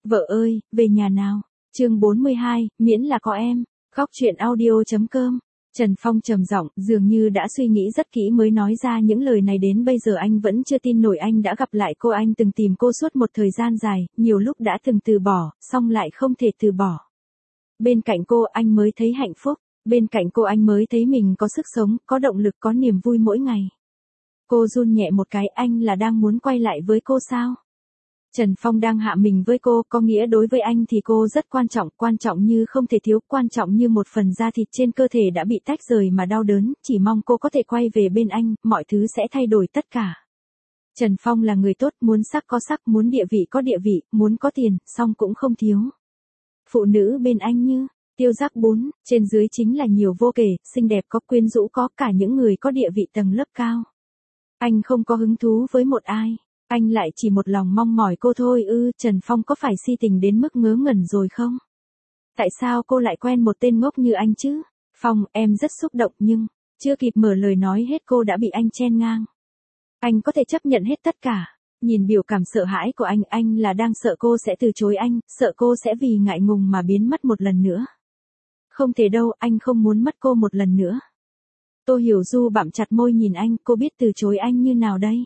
Vợ ơi, về nhà nào. Chương 42, miễn là có em. Góc truyện audio.com. Trần Phong trầm giọng, dường như đã suy nghĩ rất kỹ mới nói ra những lời này, đến bây giờ anh vẫn chưa tin nổi anh đã gặp lại cô. Anh từng tìm cô suốt một thời gian dài, nhiều lúc đã từng từ bỏ, xong lại không thể từ bỏ. Bên cạnh cô anh mới thấy hạnh phúc, bên cạnh cô anh mới thấy mình có sức sống, có động lực, có niềm vui mỗi ngày. Cô run nhẹ một cái, anh là đang muốn quay lại với cô sao? Trần Phong đang hạ mình với cô, có nghĩa đối với anh thì cô rất quan trọng như không thể thiếu, quan trọng như một phần da thịt trên cơ thể đã bị tách rời mà đau đớn, chỉ mong cô có thể quay về bên anh, mọi thứ sẽ thay đổi tất cả. Trần Phong là người tốt, muốn sắc có sắc, muốn địa vị có địa vị, muốn có tiền, song cũng không thiếu. Phụ nữ bên anh như tiêu giác bún, trên dưới chính là nhiều vô kể, xinh đẹp có, quyến rũ có, cả những người có địa vị tầng lớp cao. Anh không có hứng thú với một ai. Anh lại chỉ một lòng mong mỏi cô thôi ư. Trần Phong có phải si tình đến mức ngớ ngẩn rồi không? Tại sao cô lại quen một tên ngốc như anh chứ? Phong, em rất xúc động nhưng, chưa kịp mở lời nói hết cô đã bị anh chen ngang. Anh có thể chấp nhận hết tất cả. Nhìn biểu cảm sợ hãi của anh là đang sợ cô sẽ từ chối anh, sợ cô sẽ vì ngại ngùng mà biến mất một lần nữa. Không thể đâu, anh không muốn mất cô một lần nữa. Tô Hiểu Du bặm chặt môi nhìn anh, cô biết từ chối anh như nào đây?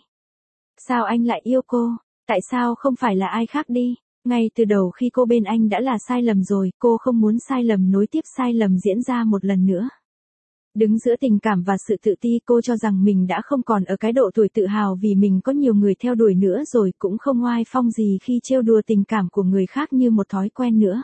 Sao anh lại yêu cô? Tại sao không phải là ai khác đi? Ngay từ đầu khi cô bên anh đã là sai lầm rồi, cô không muốn sai lầm nối tiếp sai lầm diễn ra một lần nữa. Đứng giữa tình cảm và sự tự ti, cô cho rằng mình đã không còn ở cái độ tuổi tự hào vì mình có nhiều người theo đuổi nữa rồi, cũng không oai phong gì khi trêu đùa tình cảm của người khác như một thói quen nữa.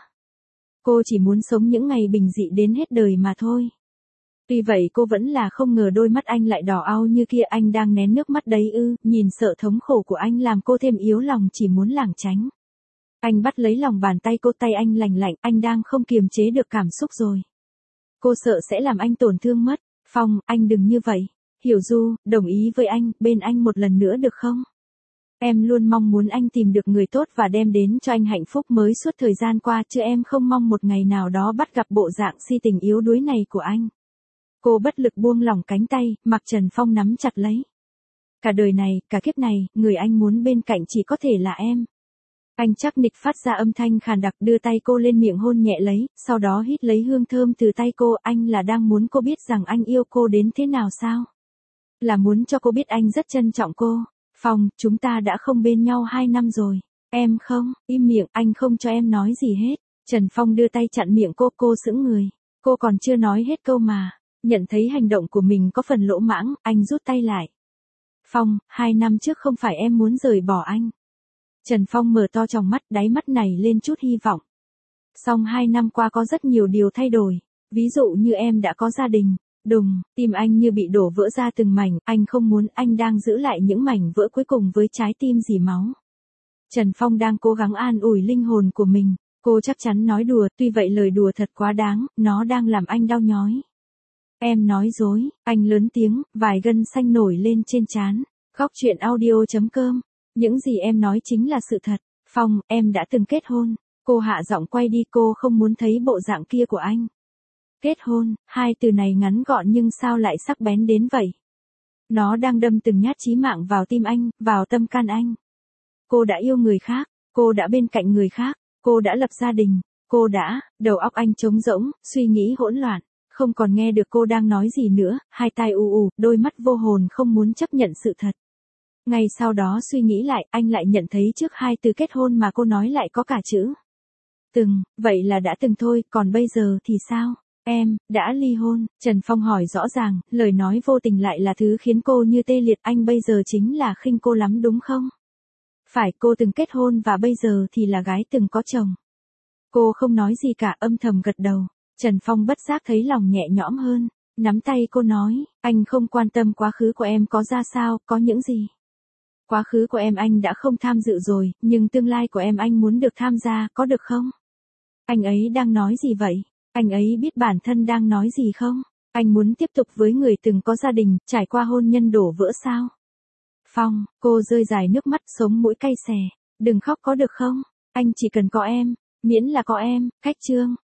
Cô chỉ muốn sống những ngày bình dị đến hết đời mà thôi. Tuy vậy cô vẫn là không ngờ đôi mắt anh lại đỏ au như kia. Anh đang nén nước mắt đấy ư? Nhìn sợ thống khổ của anh làm cô thêm yếu lòng, chỉ muốn lảng tránh. Anh bắt lấy lòng bàn tay cô, tay anh lành lạnh, anh đang không kiềm chế được cảm xúc rồi. Cô sợ sẽ làm anh tổn thương mất. Phong, anh đừng như vậy. Hiểu Du, đồng ý với anh, bên anh một lần nữa được không? Em luôn mong muốn anh tìm được người tốt và đem đến cho anh hạnh phúc mới suốt thời gian qua, chứ em không mong một ngày nào đó bắt gặp bộ dạng si tình yếu đuối này của anh. Cô bất lực buông lỏng cánh tay, mặc Trần Phong nắm chặt lấy. Cả đời này, cả kiếp này, người anh muốn bên cạnh chỉ có thể là em. Anh chắc nịch phát ra âm thanh khàn đặc, đưa tay cô lên miệng hôn nhẹ lấy, sau đó hít lấy hương thơm từ tay cô. Anh là đang muốn cô biết rằng anh yêu cô đến thế nào sao? Là muốn cho cô biết anh rất trân trọng cô. Phong, chúng ta đã không bên nhau 2 năm rồi. Em không, im miệng, anh không cho em nói gì hết. Trần Phong đưa tay chặn miệng cô sững người. Cô còn chưa nói hết câu mà. Nhận thấy hành động của mình có phần lỗ mãng, anh rút tay lại. Phong, 2 năm trước không phải em muốn rời bỏ anh. Trần Phong mở to tròng mắt, đáy mắt này lên chút hy vọng. Song 2 năm qua có rất nhiều điều thay đổi. Ví dụ như em đã có gia đình. Đùng, tim anh như bị đổ vỡ ra từng mảnh, anh không muốn, anh đang giữ lại những mảnh vỡ cuối cùng với trái tim rỉ máu. Trần Phong đang cố gắng an ủi linh hồn của mình. Cô chắc chắn nói đùa, tuy vậy lời đùa thật quá đáng, nó đang làm anh đau nhói. Em nói dối, anh lớn tiếng, vài gân xanh nổi lên trên trán. Góc truyện audio.com. Những gì em nói chính là sự thật. Phong, em đã từng kết hôn. Cô hạ giọng quay đi, cô không muốn thấy bộ dạng kia của anh. Kết hôn, hai từ này ngắn gọn nhưng sao lại sắc bén đến vậy? Nó đang đâm từng nhát chí mạng vào tim anh, vào tâm can anh. Cô đã yêu người khác, cô đã bên cạnh người khác, cô đã lập gia đình, cô đã, đầu óc anh trống rỗng, suy nghĩ hỗn loạn. Không còn nghe được cô đang nói gì nữa, hai tai ù, đôi mắt vô hồn không muốn chấp nhận sự thật. Ngay sau đó suy nghĩ lại, anh lại nhận thấy trước hai từ kết hôn mà cô nói lại có cả chữ từng, vậy là đã từng thôi, còn bây giờ thì sao? Em, đã ly hôn, Trần Phong hỏi rõ ràng, lời nói vô tình lại là thứ khiến cô như tê liệt. Anh bây giờ chính là khinh cô lắm đúng không? Phải, cô từng kết hôn và bây giờ thì là gái từng có chồng. Cô không nói gì cả, âm thầm gật đầu. Trần Phong bất giác thấy lòng nhẹ nhõm hơn, nắm tay cô nói, anh không quan tâm quá khứ của em có ra sao, có những gì. Quá khứ của em anh đã không tham dự rồi, nhưng tương lai của em anh muốn được tham gia, có được không? Anh ấy đang nói gì vậy? Anh ấy biết bản thân đang nói gì không? Anh muốn tiếp tục với người từng có gia đình, trải qua hôn nhân đổ vỡ sao? Phong, cô rơi dài nước mắt, sống mũi cay xè. Đừng khóc có được không? Anh chỉ cần có em, miễn là có em. Cách chương.